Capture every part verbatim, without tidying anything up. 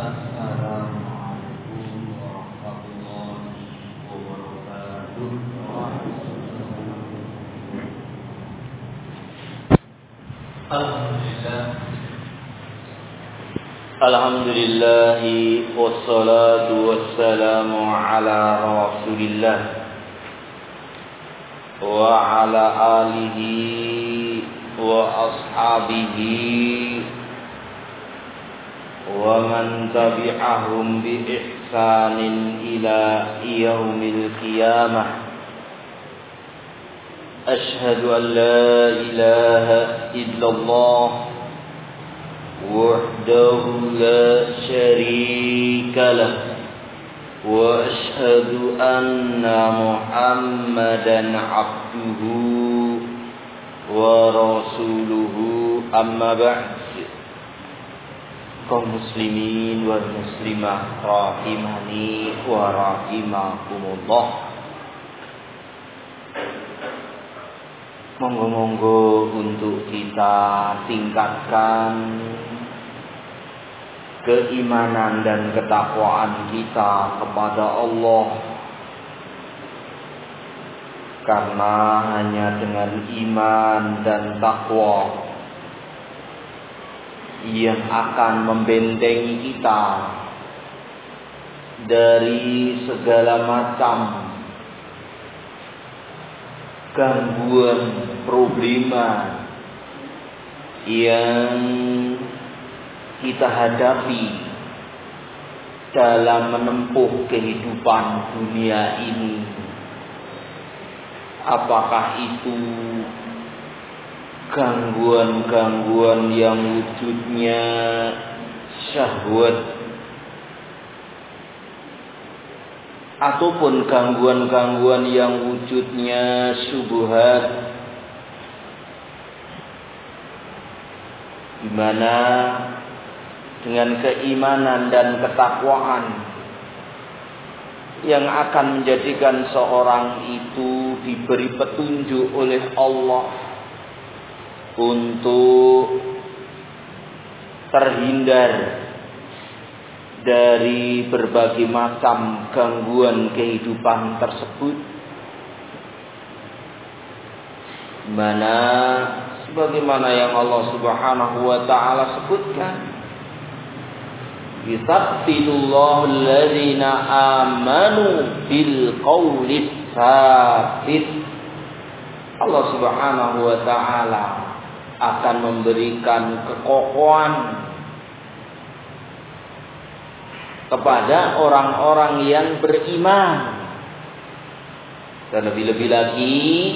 Assalamualaikum warahmatullahi wabarakatuh. Alhamdulillah. Alhamdulillah wassalatu wassalamu ala Rasulillah wa ala alihi wa ashabihi wa man tabi'ahum bi ihsanin ila yaumil qiyamah. Ashhadu an la ilaha illallah wahdahu la syarika lah wa ashhadu anna Muhammadan abduhu wa rasuluhu, amma ba'd. Kaum muslimin wal muslimah rahimani wa rahimakumullah. Monggo-monggo untuk kita tingkatkan keimanan dan ketakwaan kita kepada Allah, karena hanya dengan iman dan takwa yang akan membentengi kita dari segala macam gangguan, problema yang kita hadapi dalam menempuh kehidupan dunia ini. Apakah itu gangguan-gangguan yang wujudnya syahwat, ataupun gangguan-gangguan yang wujudnya syubhat, di mana dengan keimanan dan ketakwaan yang akan menjadikan seorang itu diberi petunjuk oleh Allah untuk terhindar dari berbagai macam gangguan kehidupan tersebut, mana sebagaimana yang Allah Subhanahu wa taala sebutkan, yusabbilullahu alladzina amanu bil qawlis tsabit. Allah Subhanahu wa taala akan memberikan kekokohan kepada orang-orang yang beriman. Dan lebih-lebih lagi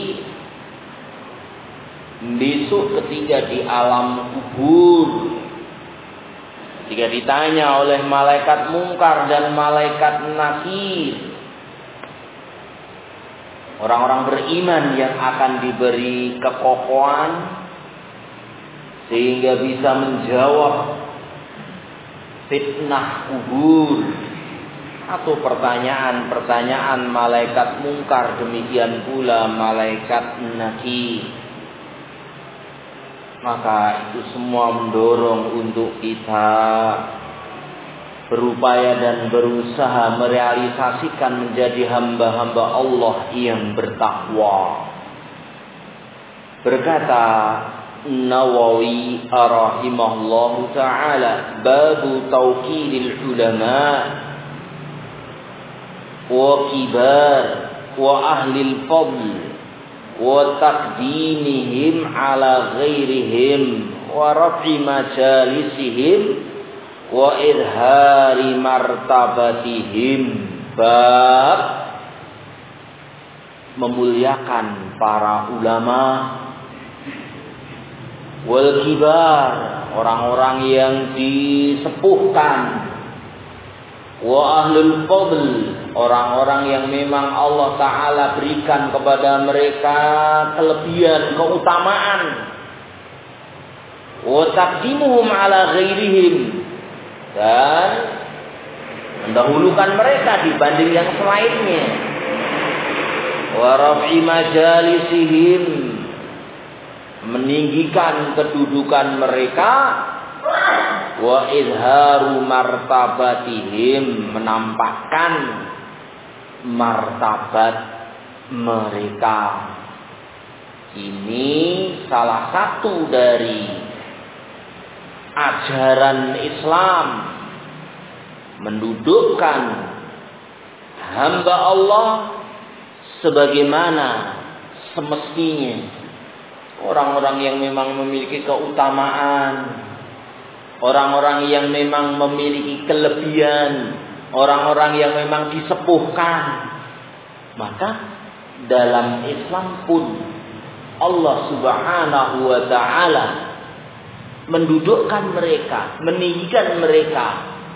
besok ketika di alam kubur, ketika ditanya oleh malaikat mungkar dan malaikat nakir, orang-orang beriman yang akan diberi kekokohan sehingga bisa menjawab fitnah kubur atau pertanyaan-pertanyaan malaikat mungkar, demikian pula malaikat nakir. Maka itu semua mendorong untuk kita berupaya dan berusaha merealisasikan menjadi hamba-hamba Allah yang bertakwa. Berkata Nawawi rahimahullahu ta'ala, babu tawqidil ulama wa kibar wa ahlil fadl wa taqdimihim ala ghairihim wa raf'i majalisihim wa idhari martabatihim. Bab memuliakan para ulama, wal kibar, orang-orang yang disepuhkan, wa ahlul fadl, orang-orang yang memang Allah Ta'ala berikan kepada mereka kelebihan, keutamaan, wa taqdimuhum ala ghairihim, dan mendahulukan mereka dibanding yang selainnya, wa raf'i majalisihim, meninggikan kedudukan mereka wa izharu martabatihim, menampakkan martabat mereka. Ini salah satu dari ajaran Islam, mendudukkan hamba Allah sebagaimana semestinya. Orang-orang yang memang memiliki keutamaan, orang-orang yang memang memiliki kelebihan, orang-orang yang memang disepuhkan, maka dalam Islam pun Allah Subhanahu wa ta'ala mendudukkan mereka, meninggikan mereka.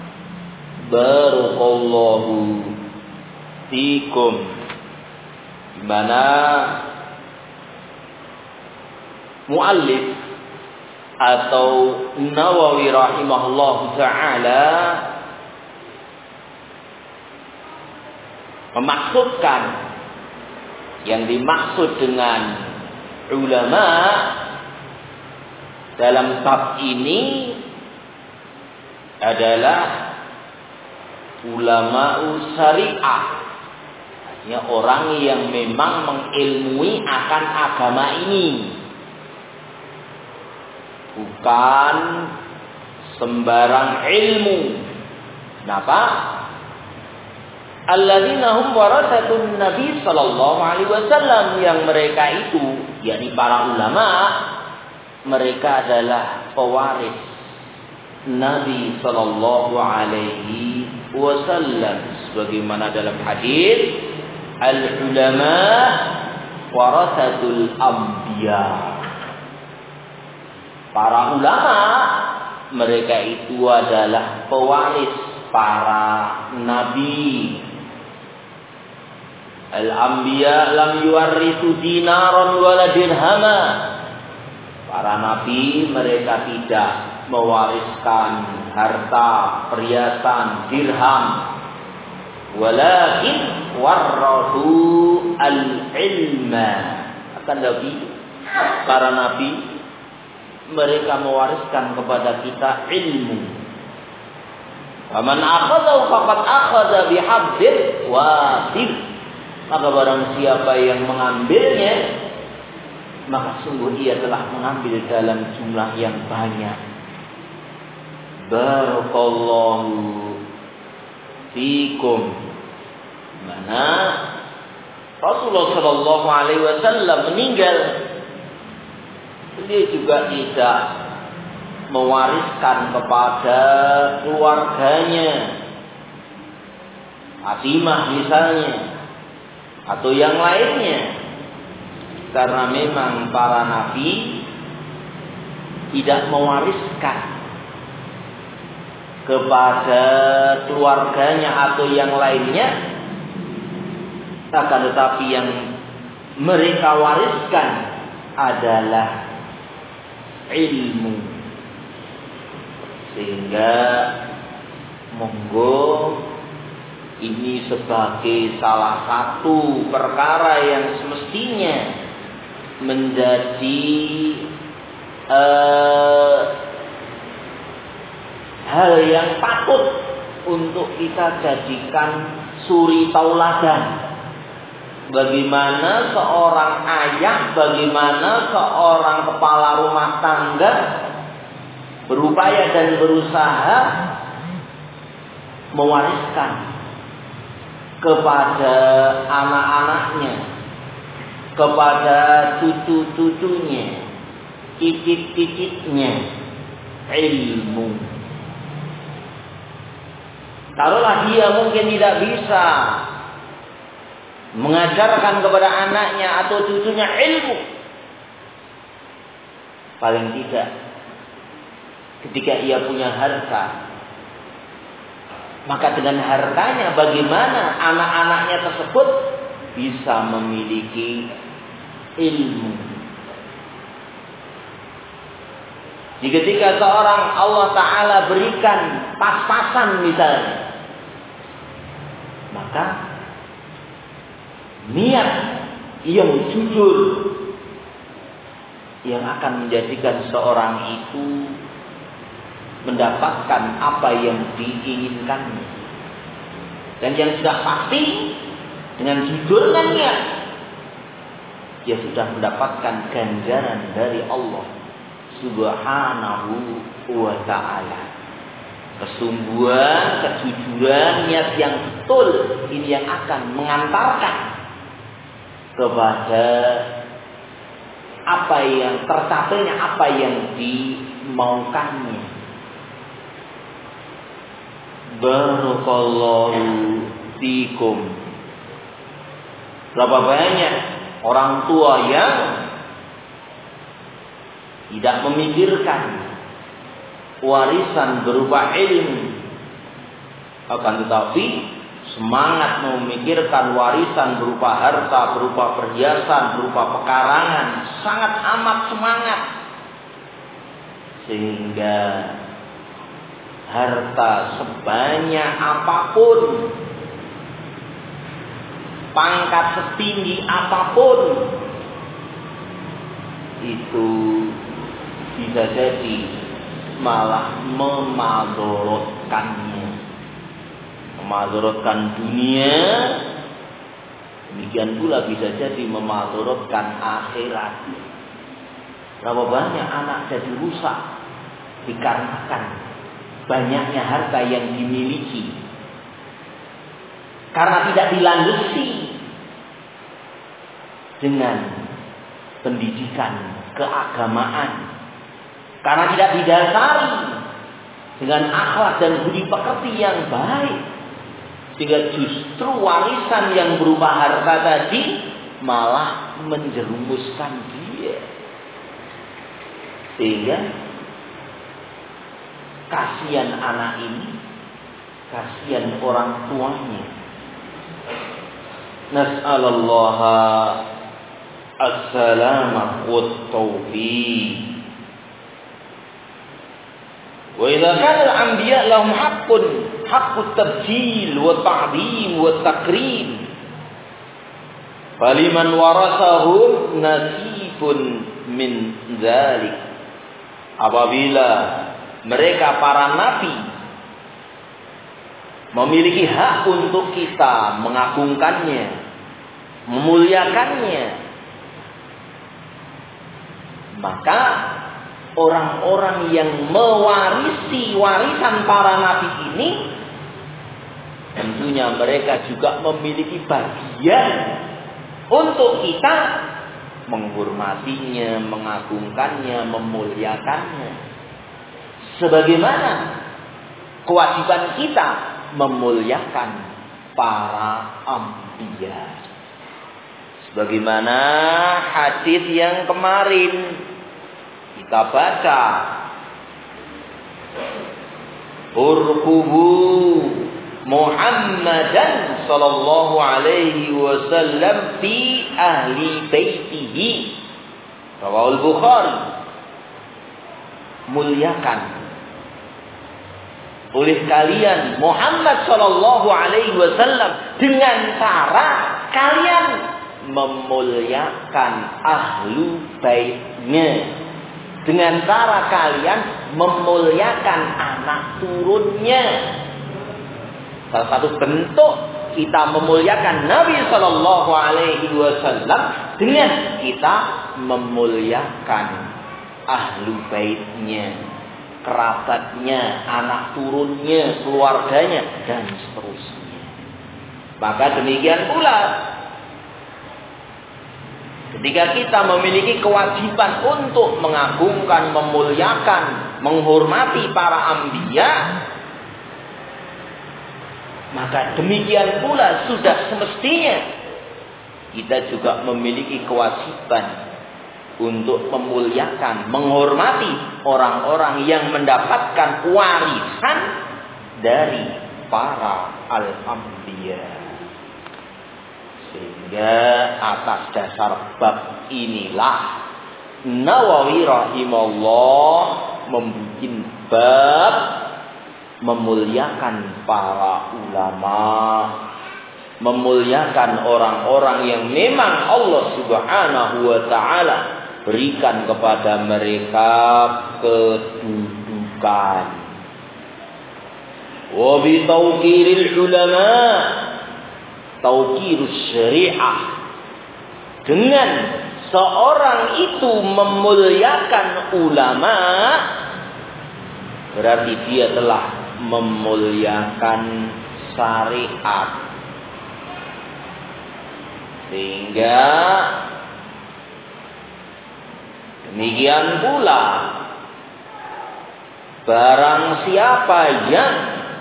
Barakallahu fikum. Di mana muallif atau Nawawi rahimahullahu ta'ala memaksudkan, yang dimaksud dengan ulama dalam bab ini adalah ulama syariah, artinya orang yang memang mengilmui akan agama ini, bukan sembarang ilmu. Kenapa? Alladzina hum warathatun Nabi sallallahu alaihi wasallam, yang mereka itu, yakni para ulama, mereka adalah pewaris Nabi sallallahu alaihi wasallam, sebagaimana dalam hadis al ulama warathatul anbiya. Para ulama mereka itu adalah pewaris para nabi. Al-anbiya lam yuwarrithu dinaron wala dirhama. Para nabi mereka tidak mewariskan harta, perhiasan, dirham. Walakin warrathu al-ilma. Akan tapi para nabi mereka mewariskan kepada kita ilmu. Faman akhadhahu faqad akhadha bihabbin wafir. Maka barang siapa yang mengambilnya, maka sungguh ia telah mengambil dalam jumlah yang banyak. Barakallahu fikum. Mana Rasulullah Shallallahu Alaihi Wasallam meninggal, dia juga tidak mewariskan kepada keluarganya, Fatimah misalnya, atau yang lainnya, karena memang para nabi tidak mewariskan kepada keluarganya atau yang lainnya, akan tetapi yang mereka wariskan adalah ilmu. Sehingga monggo ini sebagai salah satu perkara yang semestinya menjadi uh, hal yang patut untuk kita jadikan suri tauladan. Bagaimana seorang ayah, bagaimana seorang kepala rumah tangga berupaya dan berusaha mewariskan kepada anak-anaknya, kepada cucu-cucunya, cicit-cicitnya ilmu. Taruhlah dia mungkin tidak bisa mengajarkan kepada anaknya atau cucunya ilmu, paling tidak ketika ia punya harta, maka dengan hartanya bagaimana anak-anaknya tersebut bisa memiliki ilmu. Jadi ketika seorang Allah Ta'ala berikan pas-pasan misalnya, maka niat yang jujur yang akan menjadikan seorang itu mendapatkan apa yang diinginkannya. Dan yang sudah pasti dengan jujur dan niat, dia sudah mendapatkan ganjaran dari Allah Subhanahu wa ta'ala. Kesungguhan, kejujuran, niat yang betul, ini yang akan mengantarkan kepada apa yang tercapainya, apa yang dimaukannya. Barakallahu fikum. Berapa banyak orang tua yang tidak memikirkan warisan berupa ilmu, akan tetapi semangat memikirkan warisan berupa harta, berupa perhiasan, berupa pekarangan, sangat amat semangat, sehingga harta sebanyak apapun, pangkat setinggi apapun, itu bisa jadi malah memadorotkannya, memadorotkan dunia. Demikian pula bisa jadi memadorotkan akhirat. Berapa banyak anak jadi rusak dikarenakan banyaknya harta yang dimiliki, karena tidak dilandasi dengan pendidikan keagamaan, karena tidak didasari dengan akhlak dan budi pekerti yang baik, sehingga justru warisan yang berupa harta tadi malah menjerumuskan dia, sehingga kasihan anak ini, kasihan orang tuanya. Nas'alallaha as-salamah wa taufiq. Wa idza kana al-anbiya lahum haqqun haqqut tabjil wa ta'zim wa takrim, faliman warasahum nasibun min dzalik. Apabila mereka para nabi memiliki hak untuk kita mengagungkannya, memuliakannya, maka orang-orang yang mewarisi warisan para nabi ini, tentunya mereka juga memiliki bagian untuk kita menghormatinya, mengagungkannya, memuliakannya, sebagaimana kewajiban kita memuliakan para anbiya. Sebagaimana hadis yang kemarin kita baca, urqubu Muhammadan sallallahu alaihi wasallam fi ahli baitihi, rawahul Bukhari. Muliakan oleh kalian Muhammad sallallahu alaihi wasallam dengan cara kalian memuliakan ahlu baitnya, dengan cara kalian memuliakan anak turunnya. Salah satu bentuk kita memuliakan Nabi sallallahu alaihi wasallam dengan kita memuliakan ahlu baitnya, kerabatnya, anak turunnya, keluarganya, dan seterusnya. Maka demikian pula ketika kita memiliki kewajiban untuk mengagungkan, memuliakan, menghormati para anbiya, maka demikian pula sudah semestinya kita juga memiliki kewajiban untuk memuliakan, menghormati orang-orang yang mendapatkan warisan dari para al-anbiya. Sehingga atas dasar bab inilah Nawawi rahimahullah membuat bab memuliakan para ulama, memuliakan orang-orang yang memang Allah Subhanahu wa ta'ala berikan kepada mereka kedudukan, wa bi tawqiril ulama, tawqirus syariah, dengan seorang itu memuliakan ulama, berarti dia telah memuliakan syariat. Sehingga demikian pula barang siapa yang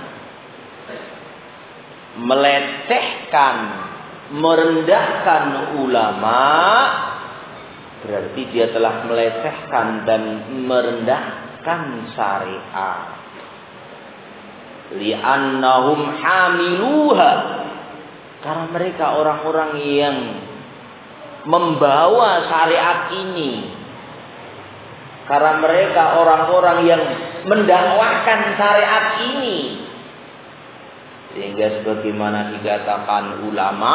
melecehkan, merendahkan ulama, berarti dia telah melecehkan dan merendahkan syariat. Li'annahum hamiluha, karena mereka orang-orang yang membawa syariat ini, karena mereka orang-orang yang mendakwahkan syariat ini. Sehingga sebagaimana dikatakan ulama,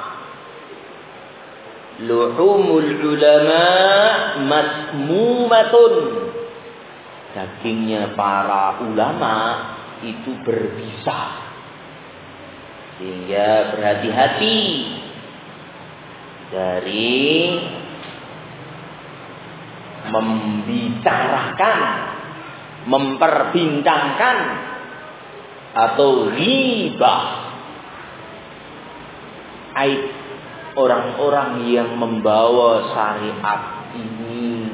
luhumul ulama masmumatun, dagingnya para ulama itu berbisa. Sehingga berhati-hati dari membicarakan, memperbincangkan atau ghibah aib orang-orang yang membawa syariat ini.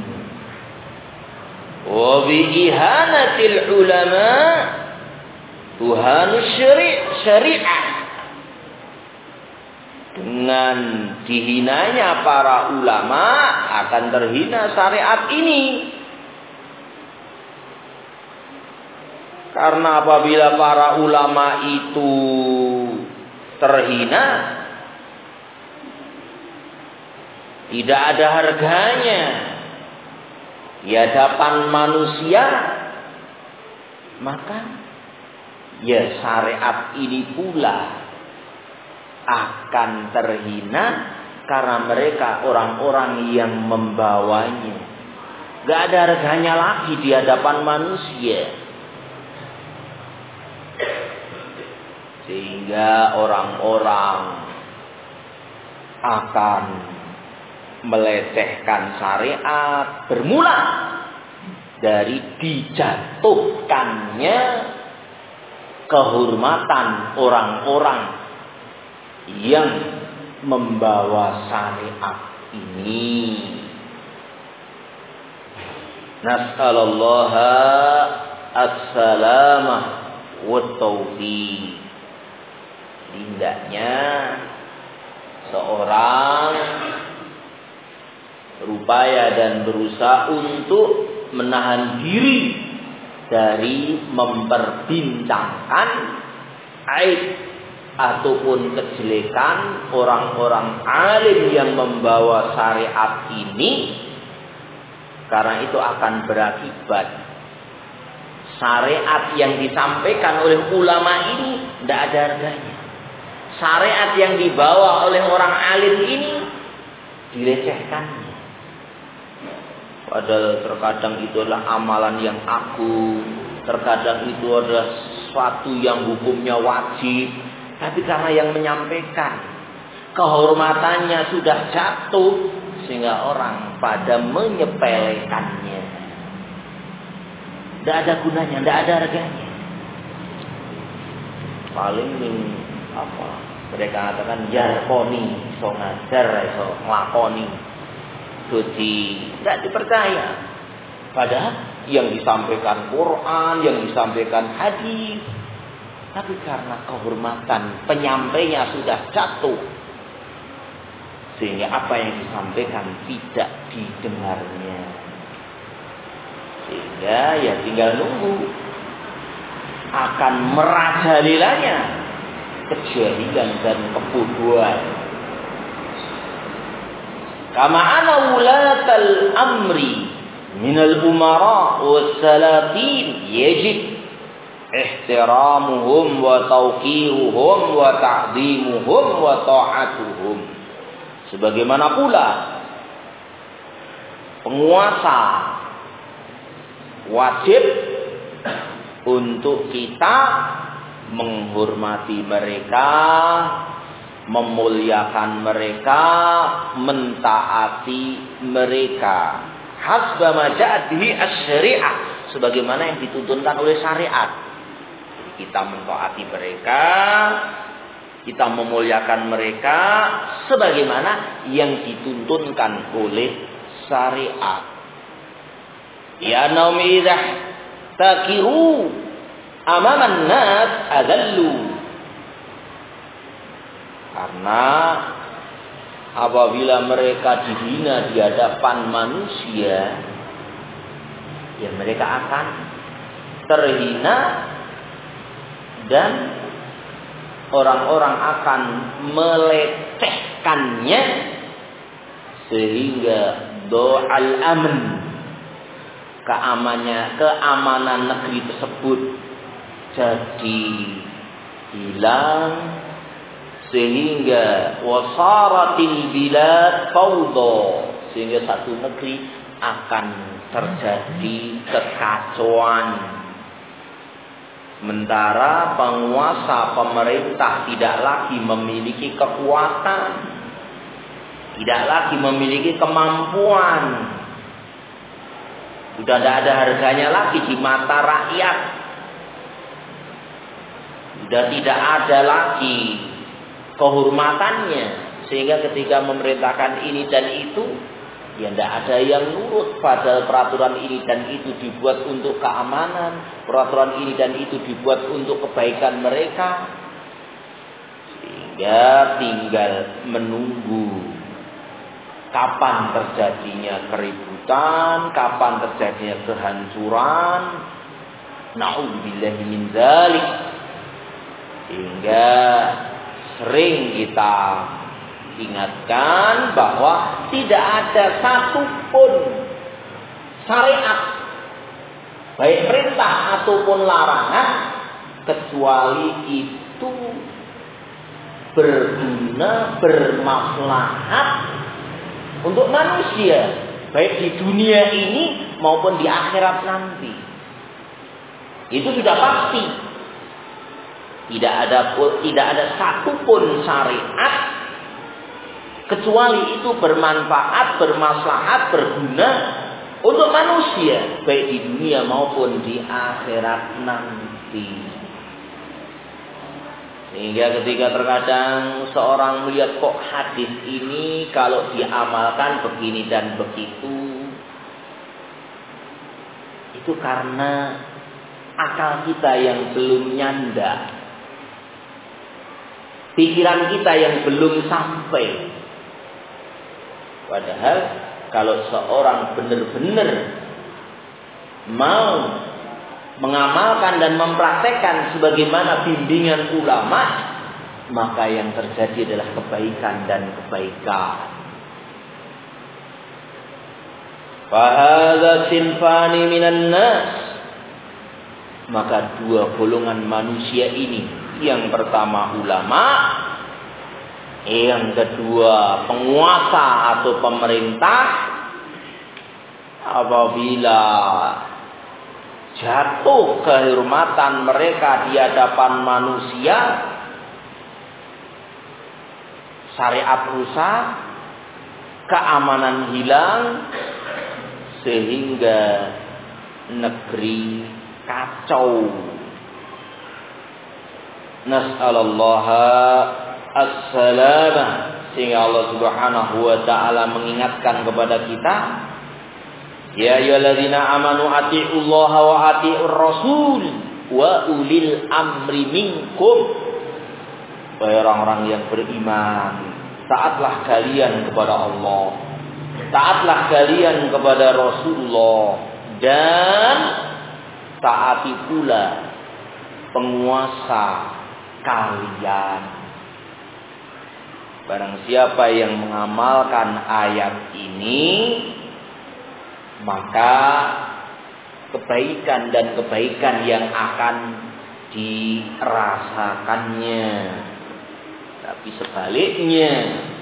Wa bi ihanatil ulama tuhanus syari'ah, dengan dihinanya para ulama akan terhina syariat ini. Karena apabila para ulama itu terhina, tidak ada harganya di hadapan manusia, maka ya syariat ini pula akan terhina karena mereka orang-orang yang membawanya. Gak ada harganya lagi di hadapan manusia. Sehingga orang-orang akan melecehkan syariat bermula dari dijatuhkannya kehormatan orang-orang yang membawa syariat ini. Nas'alullaha as-salamah wa taufiq. Hendaknya seorang berupaya dan berusaha untuk menahan diri dari memperbincangkan aib ataupun kejelekan orang-orang alim yang membawa syariat ini, karena itu akan berakibat syariat yang disampaikan oleh ulama ini tidak ada harganya. Syariat yang dibawa oleh orang alim ini dilecehkannya. Padahal terkadang itu adalah amalan yang agung, terkadang itu adalah sesuatu yang hukumnya wajib, tapi karena yang menyampaikan kehormatannya sudah jatuh, sehingga orang pada menyepelekannya. Tidak ada gunanya, tidak ada harganya. Paling apa? Mereka katakan jarkoni, so ngajar, so ngelakoni, suci, tidak dipercaya. Padahal yang disampaikan Quran, yang disampaikan hadis, tapi karena kehormatan penyampainya sudah jatuh, sehingga apa yang disampaikan tidak didengarnya. Sehingga ya tinggal nunggu akan merajalelanya kejahilan dan kebodohan. Kama ana wulatal amri minal umara wassalatin yajib ihtiramuhum wa tawqiruhum wa ta'zimuhum wa ta'atuhum. Sebagaimana pula penguasa wajib untuk kita menghormati mereka, memuliakan mereka, mentaati mereka. Hasba ma ja'at bihi asy-syari'ah, sebagaimana yang dituntunkan oleh syariat. Kita mentaati mereka, kita memuliakan mereka sebagaimana yang dituntunkan oleh syariat. Ya naumi idza takiru amaman nas adallu. Karena apabila mereka dihina di hadapan manusia, ya mereka akan terhina dan orang-orang akan melecehkannya sehingga do'al aman, keamanannya, keamanan negeri tersebut jadi hilang, sehingga wasaratil bilad fawdha, sehingga satu negeri akan terjadi kekacauan. Sementara penguasa pemerintah tidak lagi memiliki kekuatan, tidak lagi memiliki kemampuan, sudah tidak ada harganya lagi di mata rakyat, sudah tidak ada lagi kehormatannya, sehingga ketika memerintahkan ini dan itu, ya tidak ada yang nurut. Padahal peraturan ini dan itu dibuat untuk keamanan, peraturan ini dan itu dibuat untuk kebaikan mereka, sehingga tinggal menunggu kapan terjadinya keributan, kapan terjadinya kehancuran. Na'udzubillahi min dzalik. Sehingga sering kita ingatkan bahwa tidak ada satupun syariat, baik perintah ataupun larangan, kecuali itu berguna, bermaslahat untuk manusia, baik di dunia ini maupun di akhirat nanti. Itu sudah pasti. Tidak ada tidak ada satupun syariat kecuali itu bermanfaat, bermaslahat, berguna untuk manusia, baik di dunia maupun di akhirat nanti. Sehingga ketika terkadang seorang melihat kok hadis ini kalau diamalkan begini dan begitu, itu karena akal kita yang belum nyanda, pikiran kita yang belum sampai. Padahal kalau seorang benar-benar mau mengamalkan dan mempraktekkan sebagaimana bimbingan ulama, maka yang terjadi adalah kebaikan dan kebaikan. Fahadha sinfani minan nas, maka dua golongan manusia ini, yang pertama ulama, yang kedua penguasa atau pemerintah, apabila jatuh kehormatan mereka di hadapan manusia, syariat rusak, keamanan hilang, sehingga negeri kacau. Nas'alallaha as-salamah. Sehingga Allah Subhanahu wa ta'ala mengingatkan kepada kita, ya ayyuhalladzina amanu atiiullaha wa atiiur rasul wa ulil amri minkum. Wahai orang-orang yang beriman, taatlah kalian kepada Allah, taatlah kalian kepada Rasulullah, dan taati pula penguasa kalian. Barang siapa yang mengamalkan ayat ini, maka kebaikan dan kebaikan yang akan dirasakannya. Tapi sebaliknya,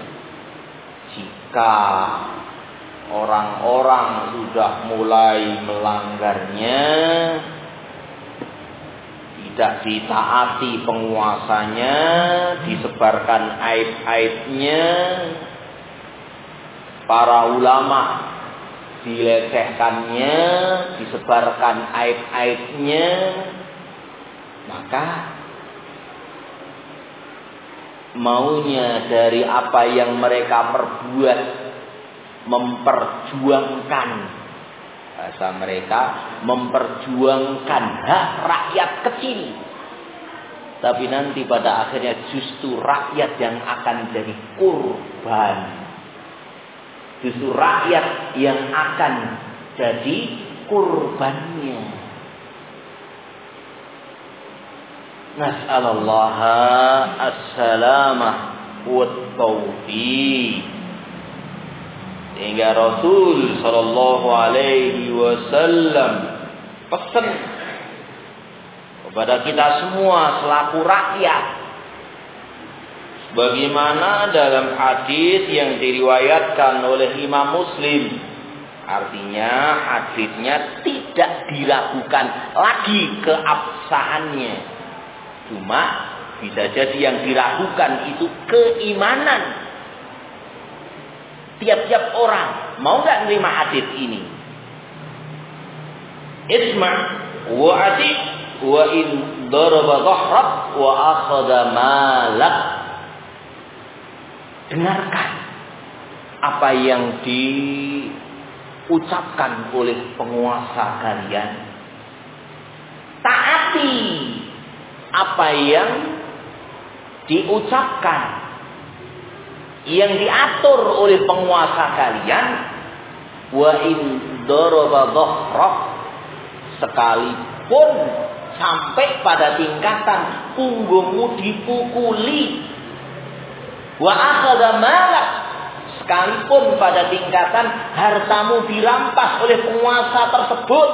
jika orang-orang sudah mulai melanggarnya, tidak ditaati penguasanya, disebarkan aib-aibnya, para ulama dilecehkannya, disebarkan aib-aibnya, maka maunya dari apa yang mereka perbuat memperjuangkan, bahasa mereka memperjuangkan hak rakyat kecil, tapi nanti pada akhirnya justru rakyat yang akan jadi kurban, justru rakyat yang akan jadi kurbannya. Nas'alullah as-salamah wa taufiq. Sehingga Rasul sallallahu alaihi wasallam pesan kepada kita semua selaku rakyat, bagaimana dalam hadis yang diriwayatkan oleh Imam Muslim. Artinya hadisnya tidak diragukan lagi keabsahannya. Cuma bisa jadi yang diragukan itu keimanan tiap-tiap orang. Mau nggak menerima hadis ini? Isma' wa ati wa in daraba dhahrak wa akhadha malak. Dengarkan apa yang diucapkan oleh penguasa kalian. Taati apa yang diucapkan, yang diatur oleh penguasa kalian. Wa in daraba dhahrak, sekalipun sampai pada tingkatan punggungmu dipukuli. Wa akhadha malak, sekalipun pada tingkatan hartamu dirampas oleh penguasa tersebut.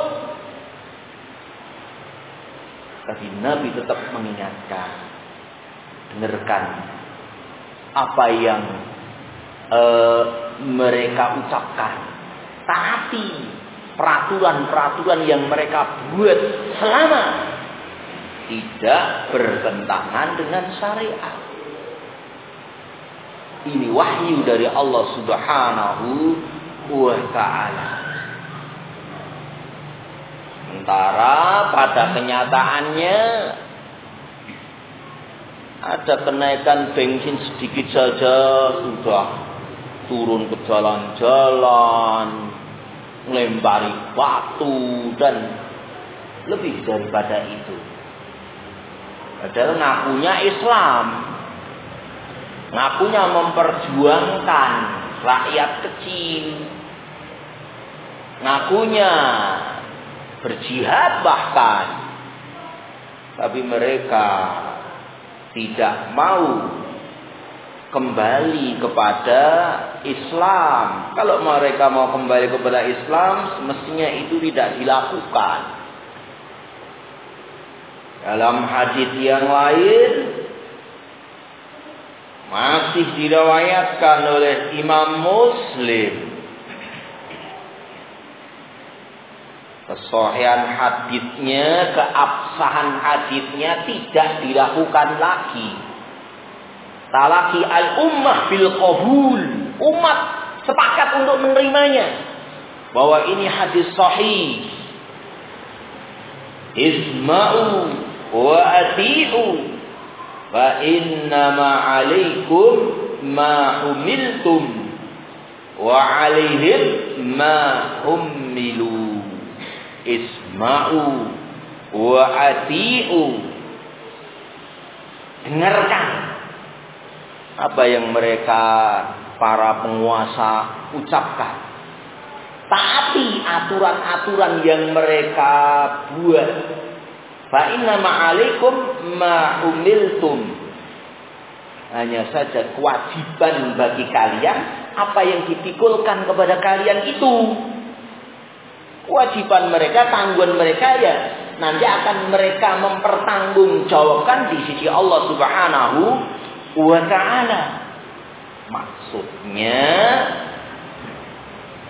Tapi Nabi tetap mengingatkan, dengarkan apa yang uh, mereka ucapkan, taati peraturan-peraturan yang mereka buat selama tidak bertentangan dengan syariat. Ini wahyu dari Allah Subhanahu wa ta'ala. Sementara pada kenyataannya ada kenaikan bensin sedikit saja sudah turun ke jalan-jalan, melempari batu dan lebih daripada itu. Padahal ngakunya Islam, ngakunya memperjuangkan rakyat kecil, ngakunya berjihad bahkan, tapi mereka tidak mau kembali kepada Islam. Kalau mereka mau kembali kepada Islam, semestinya itu tidak dilakukan. Dalam hadis yang lain masih diriwayatkan oleh Imam Muslim, kesahihan hadisnya, keabsahan hadisnya tidak diragukan lagi. Talaki al-ummah bil qabul, umat sepakat untuk menerimanya bahwa ini hadis sahih. Isma'u wa ati'u fa innama 'alaikum ma humiltum wa 'alaihim ma hummilu. Isma'u wa ati'u, dengarkan apa yang mereka para penguasa ucapkan, taati aturan-aturan yang mereka buat. Fa inna ma'alaikum ma umiltum, hanya saja kewajiban bagi kalian apa yang dipikulkan kepada kalian itu. Kewajiban mereka, tanggungan mereka ya nanti akan mereka mempertanggungjawabkan di sisi Allah Subhanahu wa ta'ala. Maksudnya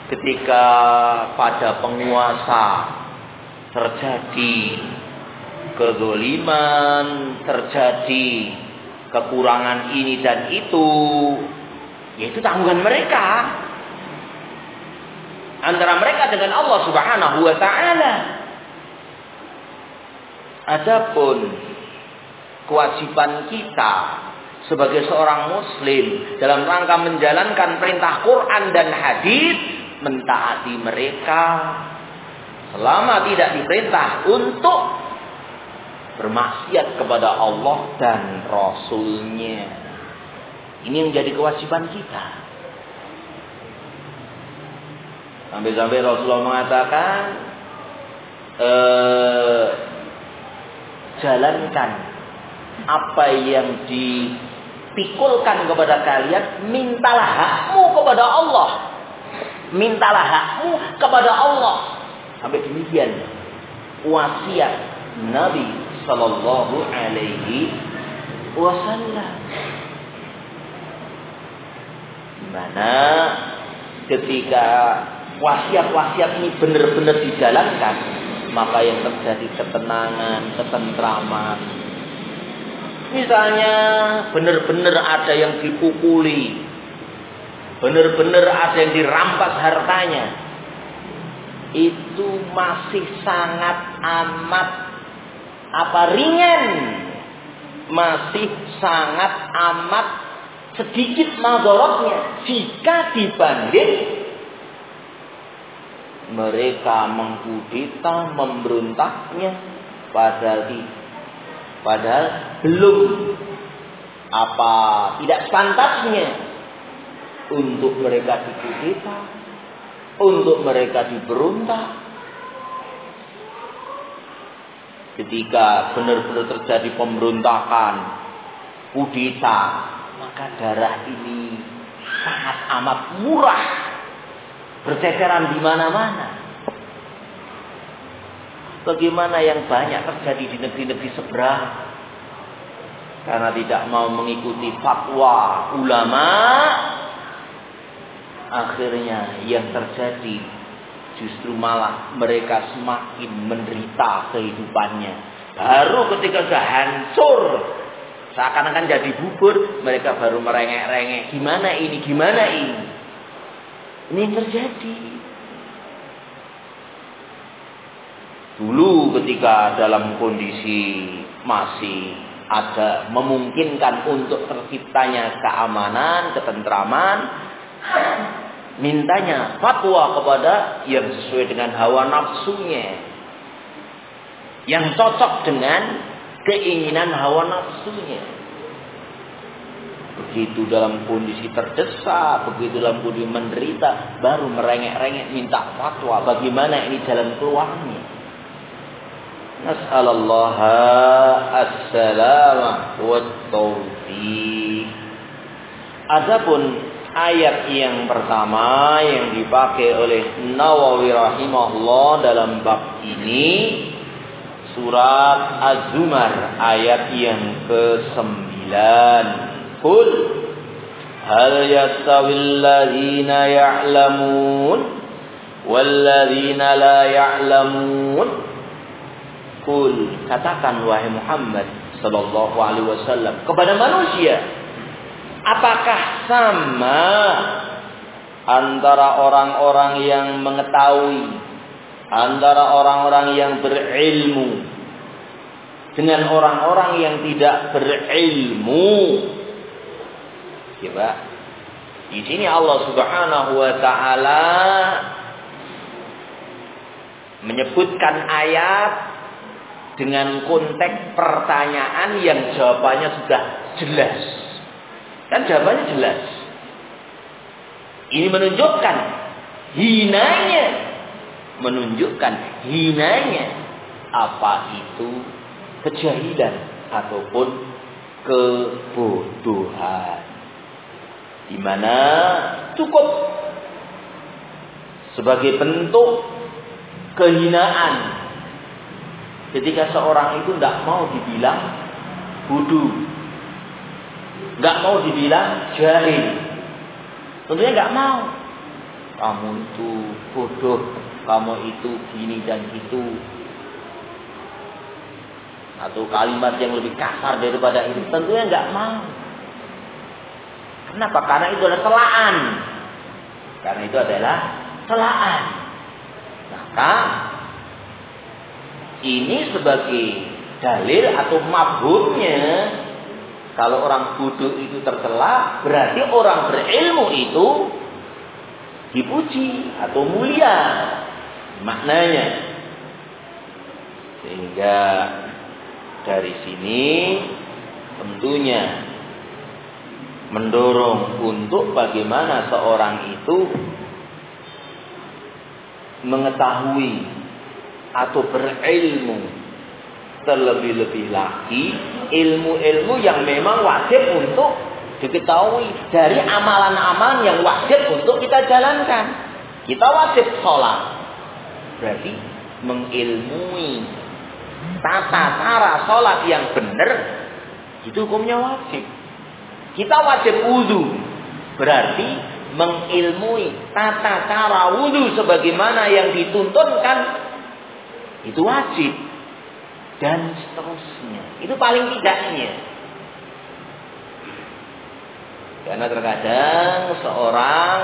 ketika pada penguasa terjadi kezaliman, terjadi kekurangan ini dan itu, yaitu tanggungan mereka antara mereka dengan Allah Subhanahu wa taala. Adapun kewajiban kita sebagai seorang muslim dalam rangka menjalankan perintah Quran dan hadis, mentaati mereka selama tidak diperintah untuk bermaksiat kepada Allah dan Rasul-Nya. Ini yang menjadi kewajiban kita. Sampai-sampai Rasulullah mengatakan, eh, jalankan apa yang dipikulkan kepada kalian, mintalah hakmu kepada Allah. Mintalah hakmu kepada Allah. Sampai demikian wasiat Nabi Sallallahu Alaihi Wasallam. Dimana ketika wasiat-wasiat ini benar-benar dijalankan, maka yang terjadi ketenangan, ketentraman. Misalnya benar-benar ada yang dipukuli, benar-benar ada yang dirampas hartanya, itu masih sangat amat apa ringan, masih sangat amat sedikit madharatnya jika dibanding mereka mengkudeta, memberontaknya, padahal padahal belum apa tidak sepantasnya untuk mereka dikudeta, untuk mereka diberontak. Ketika benar-benar terjadi pemberontakan, kudeta, maka darah ini sangat amat murah, berceceran di mana-mana. Bagaimana yang banyak terjadi di negeri-negeri seberang, karena tidak mau mengikuti fatwa ulama, akhirnya yang terjadi justru malah mereka semakin menderita kehidupannya. Baru ketika sudah hancur, seakan-akan jadi bubur, mereka baru merengek-rengek, gimana ini, gimana ini. Ini yang terjadi. Dulu ketika dalam kondisi masih ada memungkinkan untuk terciptanya keamanan, ketentraman, mintanya fatwa kepada yang sesuai dengan hawa nafsunya, yang cocok dengan keinginan hawa nafsunya. Begitu dalam kondisi terdesak, begitu dalam kondisi menderita, baru merengek-rengek minta fatwa. Bagaimana ini jalan keluarnya? Nas'alallaha as-salamah wa taufiq. Adapun ayat yang pertama yang dipakai oleh Nawawi rahimahullah dalam bab ini, surat Az-Zumar ayat yang kesembilan. Qul hal yastawil ladzina ya'lamun wal ladzina la ya'lamun. Qul, katakan wahai Muhammad sallallahu alaihi wasallam kepada manusia, apakah sama antara orang-orang yang mengetahui, antara orang-orang yang berilmu dengan orang-orang yang tidak berilmu? Coba. Di sini Allah Subhanahu wa taala menyebutkan ayat dengan konteks pertanyaan yang jawabannya sudah jelas. Kan jawabannya jelas. Ini menunjukkan hinanya, menunjukkan hinanya apa itu kejahilan ataupun kebodohan, di mana cukup sebagai bentuk kehinaan ketika seorang itu tidak mau dibilang bodoh, nggak mau dibilang jahil. Tentunya nggak mau. Kamu itu bodoh, kamu itu gini dan gitu. atau kalimat yang lebih kasar daripada itu? Tentunya nggak mau. Kenapa? Karena itu adalah celaan. Karena itu adalah celaan. Maka ini sebagai dalil atau mafhumnya, kalau orang bodoh itu tercela, berarti orang berilmu itu dipuji atau mulia maknanya. Sehingga dari sini tentunya mendorong untuk bagaimana seorang itu mengetahui atau berilmu terlebih-lebih lagi ilmu-ilmu yang memang wajib untuk diketahui dari amalan-amalan yang wajib untuk kita jalankan. Kita wajib sholat, berarti mengilmui tata cara sholat yang benar, itu hukumnya wajib. Kita wajib wudu, berarti mengilmui tata cara wudu sebagaimana yang dituntunkan, itu wajib. Dan seterusnya. Itu paling tidaknya. Karena terkadang seorang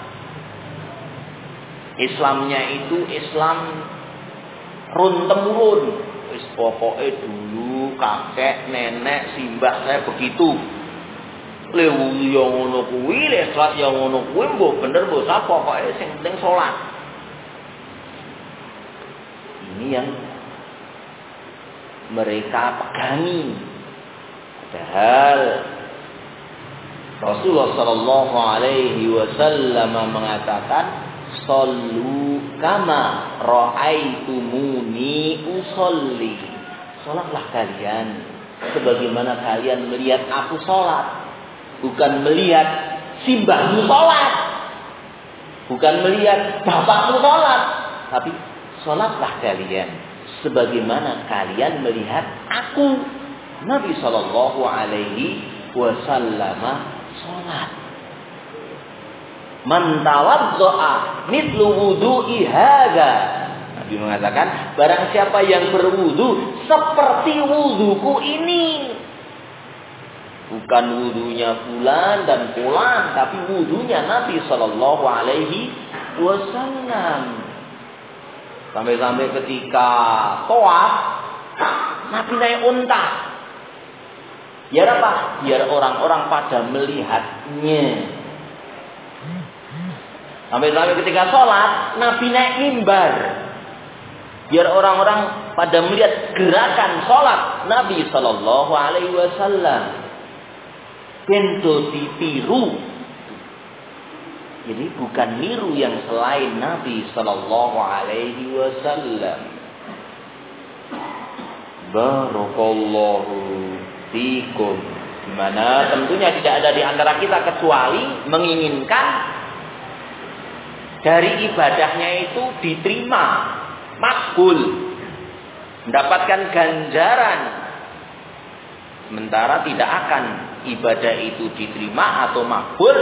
Islamnya itu Islam run-temurun. Wis pokoke dulu kakek, nenek, simbah saya begitu. Lewu yang ngono kuwi, le salat yang ngono kuwi mbok bener mbok sak pokoke sing penting salat. Ini yang mereka pegangi. Padahal Rasulullah Sallallahu Alaihi Wasallam mengatakan, "Sallu kama ra'aitumuni usolli." Salatlah kalian sebagaimana kalian melihat aku salat, bukan melihat simbahmu salat, bukan melihat bapakmu salat, tapi salatlah kalian sebagaimana kalian melihat aku, Nabi Sallallahu Alaihi Wasallam sholat. Man tawaddoa mithlu wudu'i hadza. Nabi mengatakan, barang siapa yang berwudu seperti wuduku ini. Bukan wudunya fulan dan fulan, tapi wudunya Nabi Sallallahu Alaihi Wasallam. Sampai-sampai ketika tawaf, Nabi naik unta. Biar apa? Biar orang-orang pada melihatnya. Sampai-sampai ketika sholat, Nabi naik mimbar. Biar orang-orang pada melihat gerakan sholat Nabi Sallallahu Alaihi Wasallam. Bento ditiru. Jadi bukan niru yang selain Nabi Sallallahu Alaihi Wasallam. Barakallahu fikum. Dimana tentunya tidak ada di antara kita kecuali menginginkan dari ibadahnya itu diterima, makbul, mendapatkan ganjaran. Sementara tidak akan ibadah itu diterima atau makbul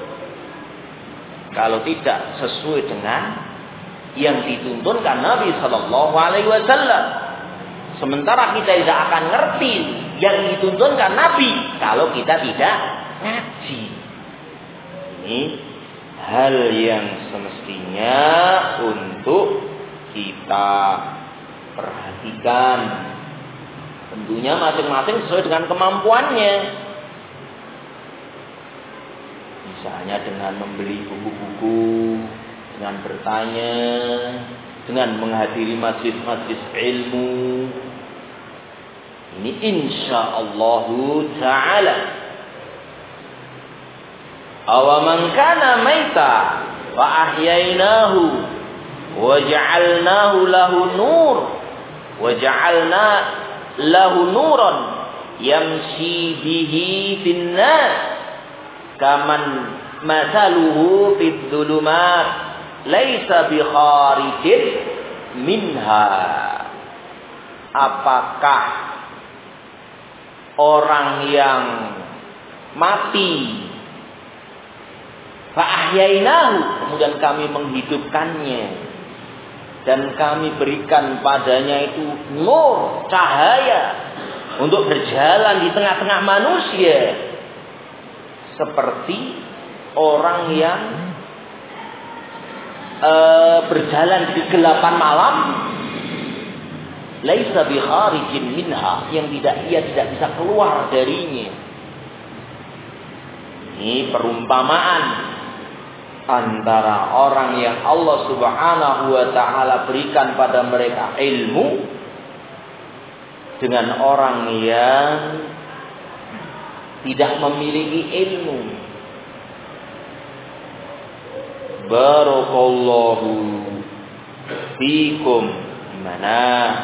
kalau tidak sesuai dengan yang dituntunkan Nabi Sallallahu Alaihi Wasallam. Sementara kita tidak akan ngerti yang dituntunkan Nabi kalau kita tidak ngaji. Ini hal yang semestinya untuk kita perhatikan. Tentunya masing-masing sesuai dengan kemampuannya. Misalnya dengan membeli buku-buku, dengan bertanya, dengan menghadiri majlis-majlis ilmu. Ini insyaallah ta'ala. Awaman kana maita wa ahyainahu wa ja'alnahu lahu nur wa ja'alna lahu nuran yamshi bihi fin nas kaman masaluhu fid dhulumat laisa bi kharijin minha. Apakah orang yang mati fa ahyainahu, kemudian kami menghidupkannya dan kami berikan padanya itu nur, cahaya, untuk berjalan di tengah-tengah manusia seperti orang yang uh, berjalan di kegelapan malam, laisa bi kharijin minha, yang tidak ia tidak bisa keluar darinya. Ini perumpamaan antara orang yang Allah Subhanahu wa taala berikan pada mereka ilmu dengan orang yang tidak memiliki ilmu. Barakallahu fikum. Gimana?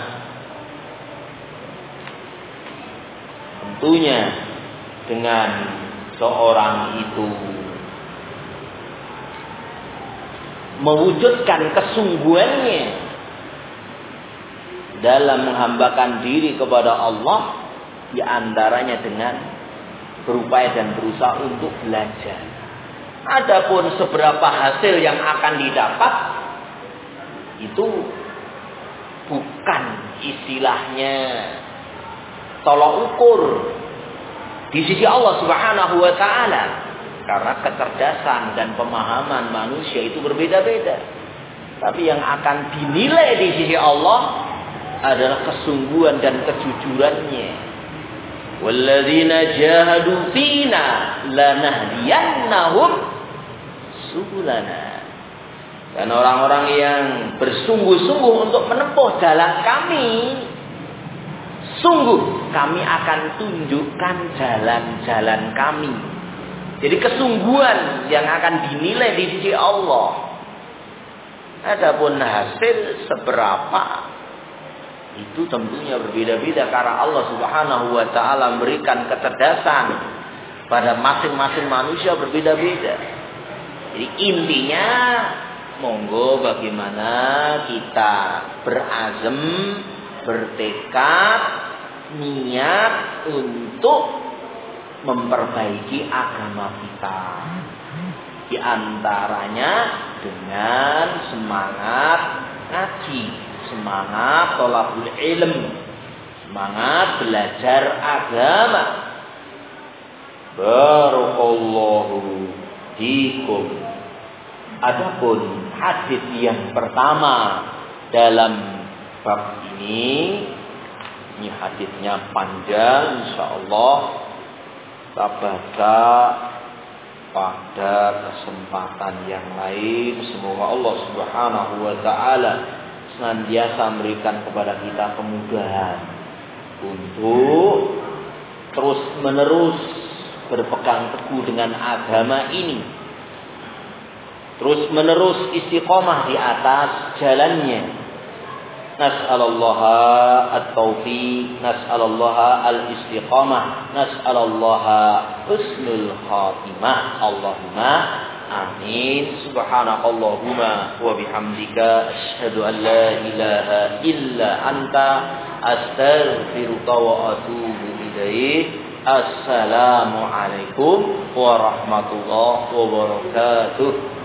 Tentunya dengan seorang itu mewujudkan kesungguhannya dalam menghambakan diri kepada Allah, di antaranya dengan berupaya dan berusaha untuk belajar. Adapun seberapa hasil yang akan didapat itu bukan istilahnya tolok ukur di sisi Allah Subhanahu wa taala, karena kecerdasan dan pemahaman manusia itu berbeda-beda. Tapi yang akan dinilai di sisi Allah adalah kesungguhan dan kejujurannya. Walladzina jahadu fina lanahdiyannahum subulana. Dan orang-orang yang bersungguh-sungguh untuk menempuh jalan kami, sungguh kami akan tunjukkan jalan-jalan kami. Jadi kesungguhan yang akan dinilai di sisi Allah. Adapun hasil seberapa itu tentunya berbeda-beda, karena Allah Subhanahu wa taala memberikan kecerdasan pada masing-masing manusia berbeda-beda. Jadi intinya monggo bagaimana kita berazam, bertekad, niat untuk memperbaiki agama kita. Di antaranya dengan semangat ngaji, semangat thalabul ilm, semangat belajar agama. Barakallahu fikum. Adapun hadis yang pertama dalam bab ini, ini hadisnya panjang, insyaallah kita baca pada kesempatan yang lain. Semoga Allah Subhanahu wa taala senantiasa memberikan kepada kita kemudahan untuk terus menerus berpegang teguh dengan agama ini, terus menerus istiqomah di atas jalannya. Nas'alallaha at-taufiq, nas'alallaha al-istiqamah, nas'alallaha husnul khatimah. Allahumma amin. Subhanakallahumma wa bihamdika asyhadu an la ilaha illa anta astaghfiruka wa atubu ilaik. Assalamualaikum warahmatullahi wabarakatuh.